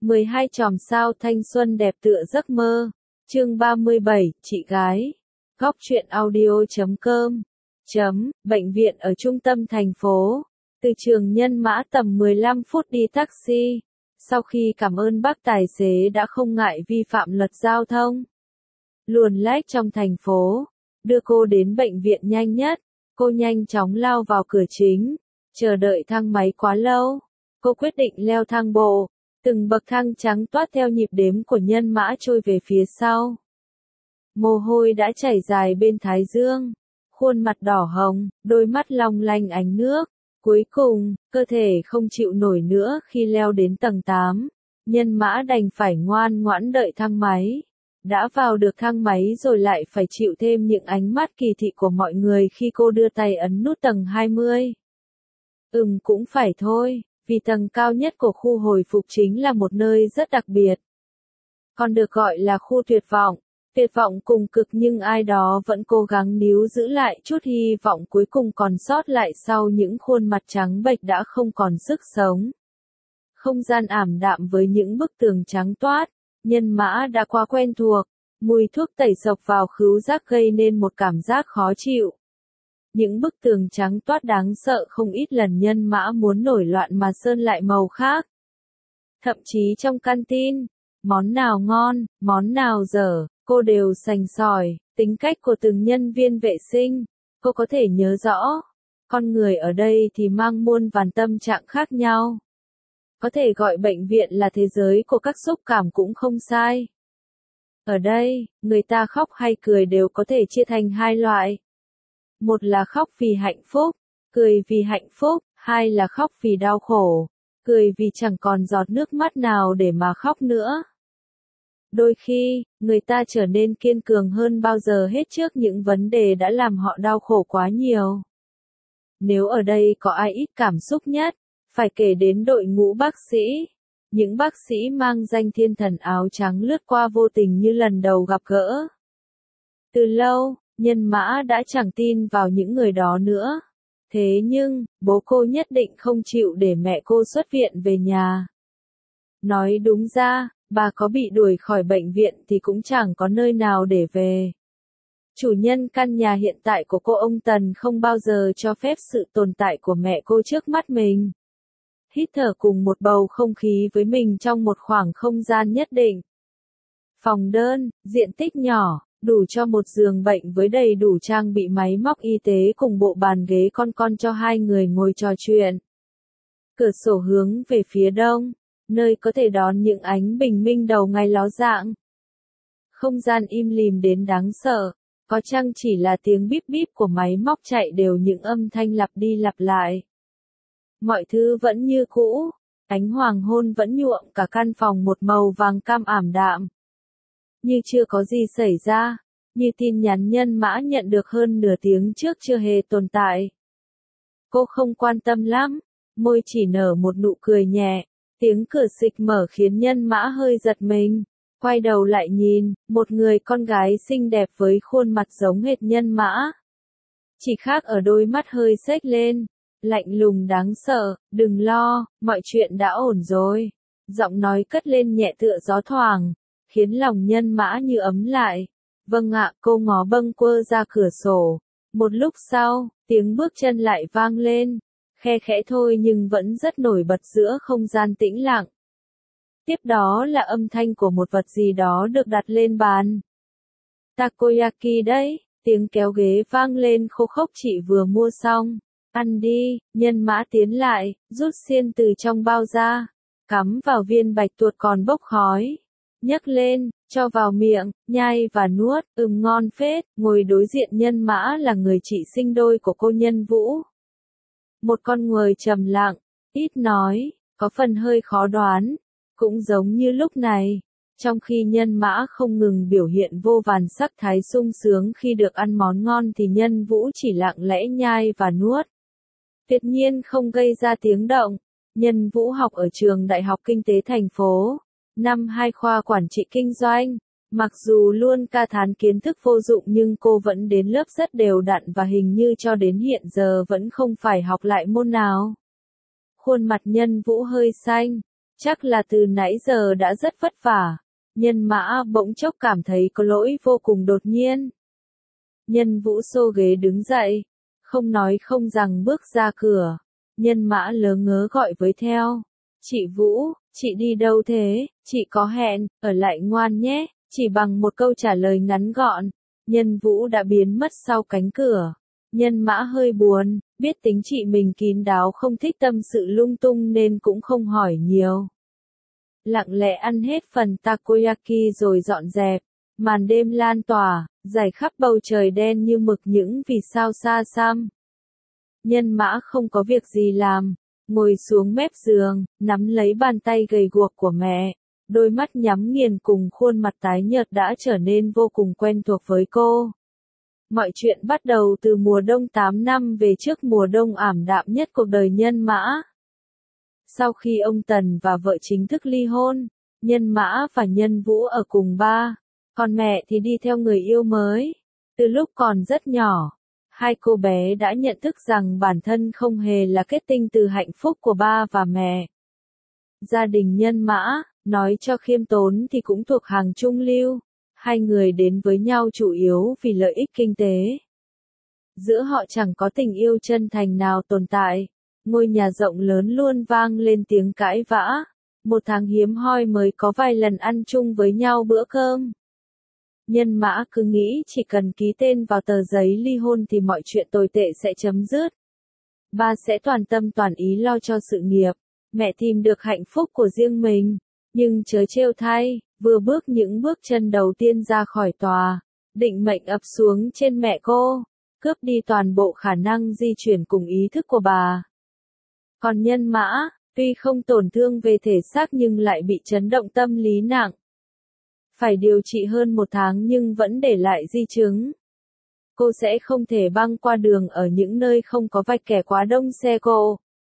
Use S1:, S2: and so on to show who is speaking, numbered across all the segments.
S1: 12 chòm sao thanh xuân đẹp tựa giấc mơ. Chương 37, chị gái. Góc truyện audio.com. Bệnh viện ở trung tâm thành phố. Từ trường Nhân Mã tầm 15 phút đi taxi. Sau khi cảm ơn bác tài xế đã không ngại vi phạm luật giao thông, luồn lách trong thành phố, đưa cô đến bệnh viện nhanh nhất. Cô nhanh chóng lao vào cửa chính. Chờ đợi thang máy quá lâu, cô quyết định leo thang bộ. Từng bậc thang trắng toát theo nhịp đếm của Nhân Mã trôi về phía sau. Mồ hôi đã chảy dài bên thái dương, khuôn mặt đỏ hồng, đôi mắt long lanh ánh nước. Cuối cùng, cơ thể không chịu nổi nữa khi leo đến tầng 8. Nhân Mã đành phải ngoan ngoãn đợi thang máy. Đã vào được thang máy rồi lại phải chịu thêm những ánh mắt kỳ thị của mọi người khi cô đưa tay ấn nút tầng 20. Cũng phải thôi, vì tầng cao nhất của khu hồi phục chính là một nơi rất đặc biệt. Còn được gọi là khu tuyệt vọng. Tuyệt vọng cùng cực, nhưng ai đó vẫn cố gắng níu giữ lại chút hy vọng cuối cùng còn sót lại sau những khuôn mặt trắng bệch đã không còn sức sống. Không gian ảm đạm với những bức tường trắng toát, Nhân Mã đã quá quen thuộc. Mùi thuốc tẩy xộc vào khứu giác gây nên một cảm giác khó chịu. Những bức tường trắng toát đáng sợ, không ít lần Nhân Mã muốn nổi loạn mà sơn lại màu khác. Thậm chí trong canteen, món nào ngon, món nào dở, cô đều sành sỏi. Tính cách của từng nhân viên vệ sinh, cô có thể nhớ rõ. Con người ở đây thì mang muôn vàn tâm trạng khác nhau. Có thể gọi bệnh viện là thế giới của các xúc cảm cũng không sai. Ở đây, người ta khóc hay cười đều có thể chia thành hai loại. Một là khóc vì hạnh phúc, cười vì hạnh phúc. Hai là khóc vì đau khổ, cười vì chẳng còn giọt nước mắt nào để mà khóc nữa. Đôi khi, người ta trở nên kiên cường hơn bao giờ hết trước những vấn đề đã làm họ đau khổ quá nhiều. Nếu ở đây có ai ít cảm xúc nhất, phải kể đến đội ngũ bác sĩ. Những bác sĩ mang danh thiên thần áo trắng lướt qua vô tình như lần đầu gặp gỡ. Từ lâu, Nhân Mã đã chẳng tin vào những người đó nữa. Thế nhưng, bố cô nhất định không chịu để mẹ cô xuất viện về nhà. Nói đúng ra, bà có bị đuổi khỏi bệnh viện thì cũng chẳng có nơi nào để về. Chủ nhân căn nhà hiện tại của cô, ông Tần, không bao giờ cho phép sự tồn tại của mẹ cô trước mắt mình. Hít thở cùng một bầu không khí với mình trong một khoảng không gian nhất định. Phòng đơn, diện tích nhỏ, đủ cho một giường bệnh với đầy đủ trang bị máy móc y tế cùng bộ bàn ghế con cho hai người ngồi trò chuyện. Cửa sổ hướng về phía đông, nơi có thể đón những ánh bình minh đầu ngày ló dạng. Không gian im lìm đến đáng sợ, có chăng chỉ là tiếng bíp bíp của máy móc chạy đều những âm thanh lặp đi lặp lại. Mọi thứ vẫn như cũ, ánh hoàng hôn vẫn nhuộm cả căn phòng một màu vàng cam ảm đạm. Như chưa có gì xảy ra, như tin nhắn Nhân Mã nhận được hơn nửa tiếng trước chưa hề tồn tại. Cô không quan tâm lắm, môi chỉ nở một nụ cười nhẹ. Tiếng cửa xịch mở khiến Nhân Mã hơi giật mình. Quay đầu lại nhìn, một người con gái xinh đẹp với khuôn mặt giống hệt Nhân Mã. Chỉ khác ở đôi mắt hơi xếch lên, lạnh lùng đáng sợ. Đừng lo, mọi chuyện đã ổn rồi. Giọng nói cất lên nhẹ tựa gió thoảng, khiến lòng Nhân Mã như ấm lại. Vâng ạ, cô ngó bâng quơ ra cửa sổ. Một lúc sau, tiếng bước chân lại vang lên. Khe khẽ thôi nhưng vẫn rất nổi bật giữa không gian tĩnh lặng. Tiếp đó là âm thanh của một vật gì đó được đặt lên bàn. Takoyaki đấy, tiếng kéo ghế vang lên khô khốc, chị vừa mua xong. Ăn đi. Nhân Mã tiến lại, rút xiên từ trong bao ra, cắm vào viên bạch tuộc còn bốc khói. Nhấc lên, cho vào miệng, nhai và nuốt. Ngon phết. Ngồi đối diện Nhân Mã là người chị sinh đôi của cô Nhân Vũ. Một con người trầm lặng, ít nói, có phần hơi khó đoán. Cũng giống như lúc này, trong khi Nhân Mã không ngừng biểu hiện vô vàn sắc thái sung sướng khi được ăn món ngon thì Nhân Vũ chỉ lặng lẽ nhai và nuốt. Tuyệt nhiên không gây ra tiếng động. Nhân Vũ học ở trường Đại học Kinh tế thành phố, năm 2 khoa quản trị kinh doanh. Mặc dù luôn ca thán kiến thức vô dụng nhưng cô vẫn đến lớp rất đều đặn và hình như cho đến hiện giờ vẫn không phải học lại môn nào. Khuôn mặt Nhân Vũ hơi xanh, Chắc là từ nãy giờ đã rất vất vả. Nhân Mã bỗng chốc cảm thấy có lỗi vô cùng đột nhiên. Nhân Vũ xô ghế đứng dậy, không nói không rằng bước ra cửa. Nhân Mã lớ ngớ gọi với theo. Chị Vũ, chị đi đâu thế? Chị có hẹn, ở lại ngoan nhé. Chỉ bằng một câu trả lời ngắn gọn, Nhân Vũ đã biến mất sau cánh cửa. Nhân Mã hơi buồn, biết tính chị mình kín đáo không thích tâm sự lung tung nên cũng không hỏi nhiều. Lặng lẽ ăn hết phần takoyaki rồi dọn dẹp. Màn đêm lan tỏa, rải khắp bầu trời đen như mực những vì sao xa xăm. Nhân Mã không có việc gì làm, ngồi xuống mép giường, nắm lấy bàn tay gầy guộc của mẹ. Đôi mắt nhắm nghiền cùng khuôn mặt tái nhợt đã trở nên vô cùng quen thuộc với cô. Mọi chuyện bắt đầu từ mùa đông 8 năm về trước, mùa đông ảm đạm nhất cuộc đời Nhân Mã. Sau khi ông Tần và vợ chính thức ly hôn, Nhân Mã và Nhân Vũ ở cùng ba, còn mẹ thì đi theo người yêu mới. Từ lúc còn rất nhỏ, hai cô bé đã nhận thức rằng bản thân không hề là kết tinh từ hạnh phúc của ba và mẹ. Gia đình Nhân Mã, nói cho khiêm tốn thì cũng thuộc hàng trung lưu. Hai người đến với nhau chủ yếu vì lợi ích kinh tế. Giữa họ chẳng có tình yêu chân thành nào tồn tại. Ngôi nhà rộng lớn luôn vang lên tiếng cãi vã. Một tháng hiếm hoi mới có vài lần ăn chung với nhau bữa cơm. Nhân Mã cứ nghĩ chỉ cần ký tên vào tờ giấy ly hôn thì mọi chuyện tồi tệ sẽ chấm dứt. Ba sẽ toàn tâm toàn ý lo cho sự nghiệp. Mẹ tìm được hạnh phúc của riêng mình. Nhưng trớ trêu thay, vừa bước những bước chân đầu tiên ra khỏi tòa, định mệnh ập xuống trên mẹ cô, cướp đi toàn bộ khả năng di chuyển cùng ý thức của bà. Còn Nhân Mã, tuy không tổn thương về thể xác nhưng lại bị chấn động tâm lý nặng. Phải điều trị hơn 1 tháng nhưng vẫn để lại di chứng. Cô sẽ không thể băng qua đường ở những nơi không có vạch kẻ quá đông xe cộ.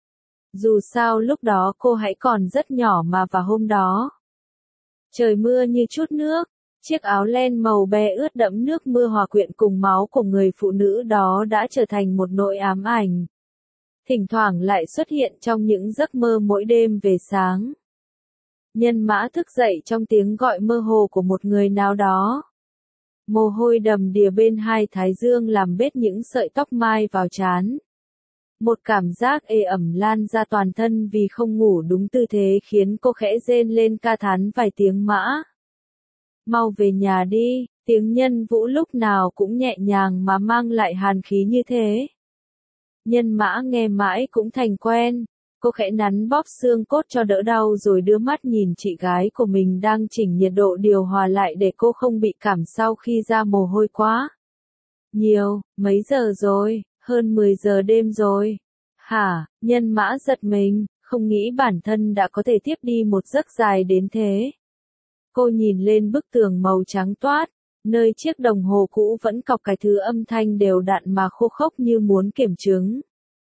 S1: Dù sao lúc đó cô hãy còn rất nhỏ mà, và hôm đó trời mưa như chút nước, chiếc áo len màu be ướt đẫm nước mưa hòa quyện cùng máu của người phụ nữ đó đã trở thành một nỗi ám ảnh. Thỉnh thoảng lại xuất hiện trong những giấc mơ mỗi đêm về sáng. Nhân Mã thức dậy trong tiếng gọi mơ hồ của một người nào đó. Mồ hôi đầm đìa bên hai thái dương làm bết những sợi tóc mai vào trán. Một cảm giác ê ẩm lan ra toàn thân vì không ngủ đúng tư thế khiến cô khẽ rên lên ca thán vài tiếng. Mã, mau về nhà đi. Tiếng Nhân Vũ lúc nào cũng nhẹ nhàng mà mang lại hàn khí như thế. Nhân Mã nghe mãi cũng thành quen. Cô khẽ nắn bóp xương cốt cho đỡ đau rồi đưa mắt nhìn chị gái của mình đang chỉnh nhiệt độ điều hòa lại để cô không bị cảm sau khi ra mồ hôi quá nhiều. Mấy giờ rồi? Hơn 10 giờ đêm rồi. Hả? Nhân Mã giật mình, không nghĩ bản thân đã có thể tiếp đi một giấc dài đến thế. Cô nhìn lên bức tường màu trắng toát, nơi chiếc đồng hồ cũ vẫn cọc cái thứ âm thanh đều đặn mà khô khốc như muốn kiểm chứng.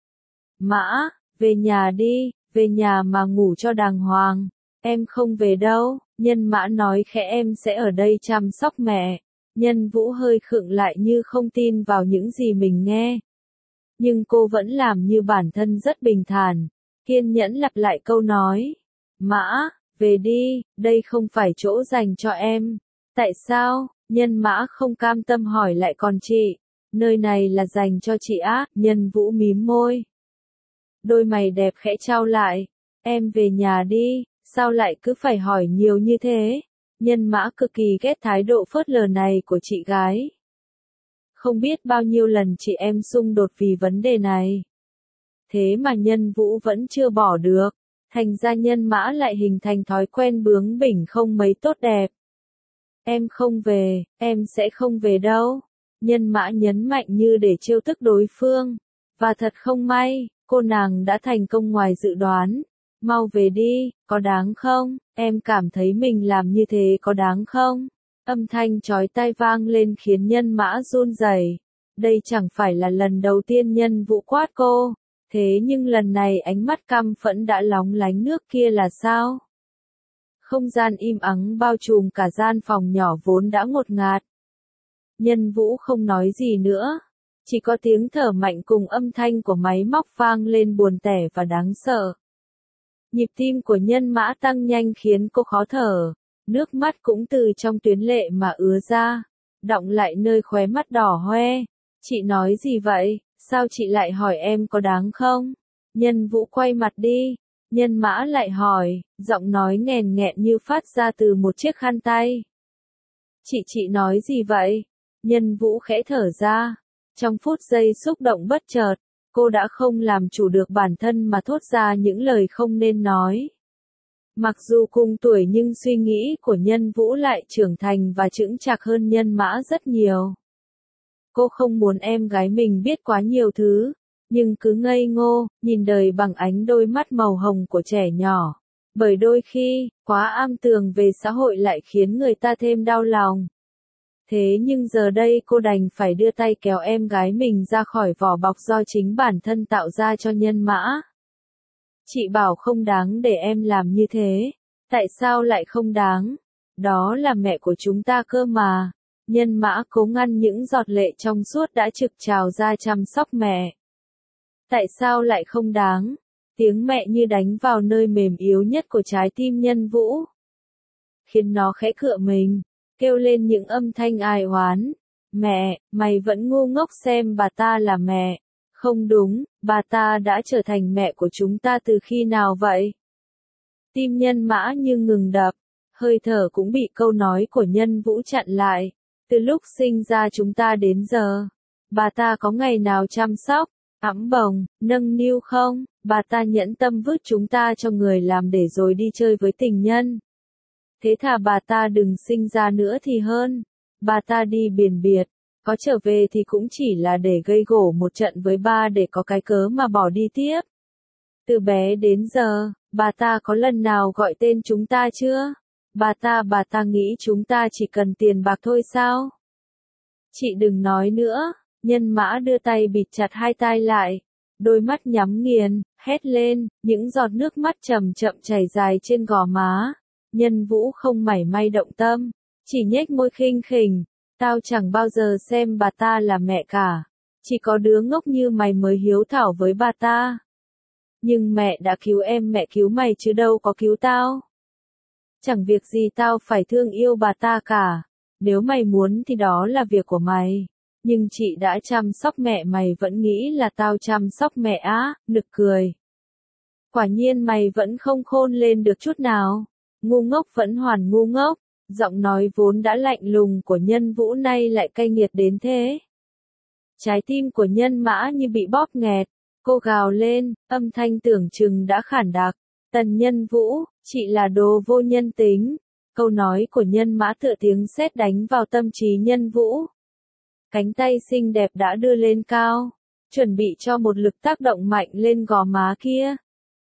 S1: Mã, về nhà đi, về nhà mà ngủ cho đàng hoàng. Em không về đâu. Nhân Mã nói khẽ, em sẽ ở đây chăm sóc mẹ. Nhân Vũ hơi khựng lại như không tin vào những gì mình nghe. Nhưng cô vẫn làm như bản thân rất bình thản, kiên nhẫn lặp lại câu nói. Mã, về đi, đây không phải chỗ dành cho em. Tại sao? Nhân Mã không cam tâm hỏi lại, còn chị? Nơi này là dành cho chị á. Nhân Vũ mím môi. Đôi mày đẹp khẽ chau lại. Em về nhà đi, sao lại cứ phải hỏi nhiều như thế? Nhân Mã cực kỳ ghét thái độ phớt lờ này của chị gái. Không biết bao nhiêu lần chị em xung đột vì vấn đề này. Thế mà Nhân Vũ vẫn chưa bỏ được. Thành ra Nhân Mã lại hình thành thói quen bướng bỉnh không mấy tốt đẹp. Em không về, em sẽ không về đâu. Nhân Mã nhấn mạnh như để trêu tức đối phương. Và thật không may, cô nàng đã thành công ngoài dự đoán. Mau về đi, có đáng không? Em cảm thấy mình làm như thế có đáng không? Âm thanh chói tai vang lên khiến Nhân Mã run rẩy. Đây chẳng phải là lần đầu tiên Nhân Vũ quát cô. Thế nhưng lần này ánh mắt căm phẫn đã lóng lánh nước kia là sao? Không gian im ắng bao trùm cả gian phòng nhỏ vốn đã ngột ngạt. Nhân Vũ không nói gì nữa. Chỉ có tiếng thở mạnh cùng âm thanh của máy móc vang lên buồn tẻ và đáng sợ. Nhịp tim của Nhân Mã tăng nhanh khiến cô khó thở. Nước mắt cũng từ trong tuyến lệ mà ứa ra, đọng lại nơi khóe mắt đỏ hoe. Chị nói gì vậy? Sao chị lại hỏi em có đáng không? Nhân Vũ quay mặt đi. Nhân Mã lại hỏi, giọng nói nghèn nghẹn như phát ra từ một chiếc khăn tay. Chị nói gì vậy? Nhân Vũ khẽ thở ra. Trong phút giây xúc động bất chợt, cô đã không làm chủ được bản thân mà thốt ra những lời không nên nói. Mặc dù cùng tuổi nhưng suy nghĩ của Nhân Vũ lại trưởng thành và chững chạc hơn Nhân Mã rất nhiều. Cô không muốn em gái mình biết quá nhiều thứ, nhưng cứ ngây ngô, nhìn đời bằng ánh đôi mắt màu hồng của trẻ nhỏ. Bởi đôi khi, quá am tường về xã hội lại khiến người ta thêm đau lòng. Thế nhưng giờ đây cô đành phải đưa tay kéo em gái mình ra khỏi vỏ bọc do chính bản thân tạo ra cho Nhân Mã. Chị bảo không đáng để em làm như thế. Tại sao lại không đáng? Đó là mẹ của chúng ta cơ mà. Nhân Mã cố ngăn những giọt lệ trong suốt đã trực trào ra chăm sóc mẹ. Tại sao lại không đáng? Tiếng mẹ như đánh vào nơi mềm yếu nhất của trái tim Nhân Vũ, khiến nó khẽ cựa mình, kêu lên những âm thanh ai oán. Mẹ, mày vẫn ngu ngốc xem bà ta là mẹ. Không đúng, bà ta đã trở thành mẹ của chúng ta từ khi nào vậy? Tim Nhân Mã như ngừng đập, hơi thở cũng bị câu nói của Nhân Vũ chặn lại. Từ lúc sinh ra chúng ta đến giờ, bà ta có ngày nào chăm sóc, ẵm bồng, nâng niu không? Bà ta nhẫn tâm vứt chúng ta cho người làm để rồi đi chơi với tình nhân. Thế thà bà ta đừng sinh ra nữa thì hơn. Bà ta đi biển biệt, có trở về thì cũng chỉ là để gây gổ một trận với ba để có cái cớ mà bỏ đi tiếp. Từ bé đến giờ, bà ta có lần nào gọi tên chúng ta chưa? Bà ta nghĩ chúng ta chỉ cần tiền bạc thôi sao? Chị đừng nói nữa. Nhân Mã đưa tay bịt chặt hai tai lại, đôi mắt nhắm nghiền, hét lên, những giọt nước mắt chậm chậm chảy dài trên gò má. Nhân Vũ không mảy may động tâm, chỉ nhếch môi khinh khỉnh. Tao chẳng bao giờ xem bà ta là mẹ cả. Chỉ có đứa ngốc như mày mới hiếu thảo với bà ta. Nhưng mẹ đã cứu em, mẹ cứu mày chứ đâu có cứu tao. Chẳng việc gì tao phải thương yêu bà ta cả. Nếu mày muốn thì đó là việc của mày. Nhưng chị đã chăm sóc mẹ, mày vẫn nghĩ là tao chăm sóc mẹ á, nực cười. Quả nhiên mày vẫn không khôn lên được chút nào. Ngu ngốc vẫn hoàn ngu ngốc. Giọng nói vốn đã lạnh lùng của Nhân Vũ nay lại cay nghiệt đến thế. Trái tim của Nhân Mã như bị bóp nghẹt. Cô gào lên, âm thanh tưởng chừng đã khản đặc. Tần Nhân Vũ, chị là đồ vô nhân tính. Câu nói của Nhân Mã tựa tiếng sét đánh vào tâm trí Nhân Vũ. Cánh tay xinh đẹp đã đưa lên cao, chuẩn bị cho một lực tác động mạnh lên gò má kia.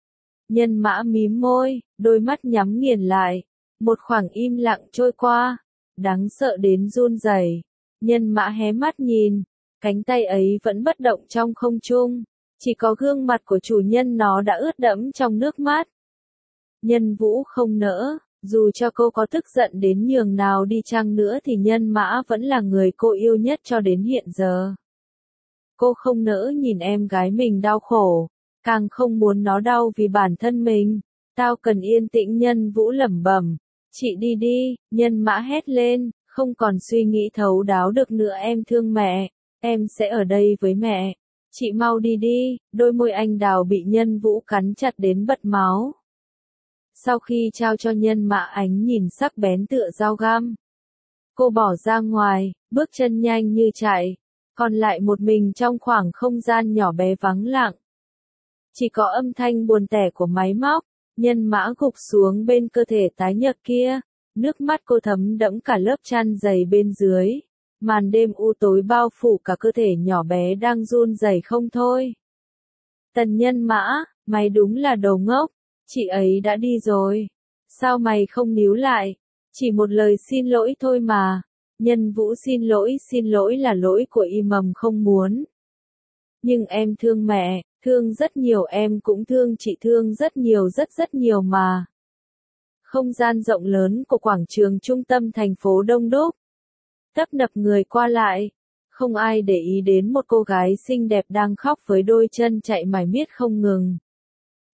S1: Nhân Mã mím môi, đôi mắt nhắm nghiền lại. Một khoảng im lặng trôi qua, đáng sợ đến run rẩy. Nhân Mã hé mắt nhìn, cánh tay ấy vẫn bất động trong không trung, chỉ có gương mặt của chủ nhân nó đã ướt đẫm trong nước mắt. Nhân Vũ không nỡ, dù cho cô có tức giận đến nhường nào đi chăng nữa thì Nhân Mã vẫn là người cô yêu nhất cho đến hiện giờ. Cô không nỡ nhìn em gái mình đau khổ, càng không muốn nó đau vì bản thân mình. Tao cần yên tĩnh, Nhân Vũ lẩm bẩm. Chị đi đi, Nhân Mã hét lên, không còn suy nghĩ thấu đáo được nữa. Em thương mẹ, em sẽ ở đây với mẹ. Chị mau đi đi. Đôi môi anh đào bị Nhân Vũ cắn chặt đến bật máu. Sau khi trao cho Nhân Mã ánh nhìn sắc bén tựa dao găm, cô bỏ ra ngoài, bước chân nhanh như chạy, còn lại một mình trong khoảng không gian nhỏ bé vắng lặng. Chỉ có âm thanh buồn tẻ của máy móc. Nhân Mã gục xuống bên cơ thể tái nhợt kia, nước mắt cô thấm đẫm cả lớp chăn dày bên dưới. Màn đêm u tối bao phủ cả cơ thể nhỏ bé đang run rẩy không thôi. Tần Nhân Mã, mày đúng là đồ ngốc, chị ấy đã đi rồi. Sao mày không níu lại? Chỉ một lời xin lỗi thôi mà. Nhân Vũ xin lỗi là lỗi của y mầm không muốn. Nhưng em thương mẹ, thương rất nhiều, em cũng thương chị, thương rất nhiều, rất nhiều mà. Không gian rộng lớn của quảng trường trung tâm thành phố đông đúc, tấp nập người qua lại, không ai để ý đến một cô gái xinh đẹp đang khóc với đôi chân chạy mải miết không ngừng.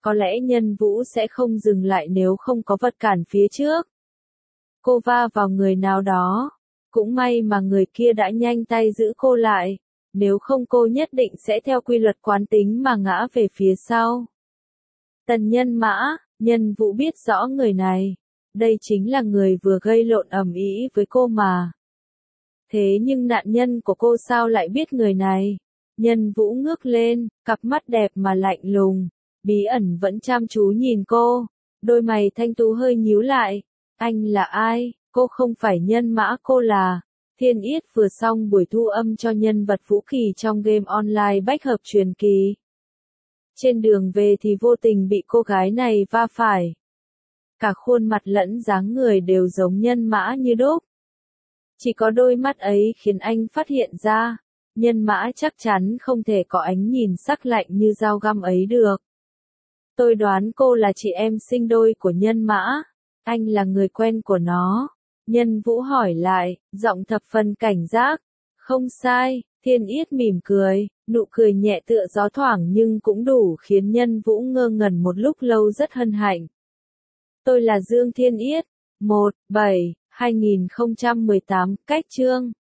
S1: có lẽ Nhân Vũ sẽ không dừng lại nếu không có vật cản phía trước. Cô va vào người nào đó. Cũng may mà người kia đã nhanh tay giữ cô lại. Nếu không cô nhất định sẽ theo quy luật quán tính mà ngã về phía sau. Tần Nhân Mã, Nhân Vũ biết rõ người này. Đây chính là người vừa gây lộn ầm ĩ với cô mà. Thế nhưng nạn nhân của cô sao lại biết người này? Nhân Vũ ngước lên, cặp mắt đẹp mà lạnh lùng, bí ẩn vẫn chăm chú nhìn cô. Đôi mày thanh tú hơi nhíu lại. Anh là ai? Cô không phải Nhân Mã, cô là Thiên Yết vừa xong buổi thu âm cho nhân vật Vũ Kỳ trong game online bách hợp truyền kỳ. Trên đường về thì vô tình bị cô gái này va phải. Cả khuôn mặt lẫn dáng người đều giống Nhân Mã như đúc. Chỉ có đôi mắt ấy khiến anh phát hiện ra, Nhân Mã chắc chắn không thể có ánh nhìn sắc lạnh như dao găm ấy được. Tôi đoán cô là chị em sinh đôi của Nhân Mã. Anh là người quen của nó. Nhân Vũ hỏi lại, giọng thập phần cảnh giác. Không sai, Thiên Yết mỉm cười, nụ cười nhẹ tựa gió thoảng nhưng cũng đủ khiến Nhân Vũ ngơ ngẩn một lúc lâu rất hân hạnh. Tôi là Dương Thiên Yết. 1/7/2018, cách chương.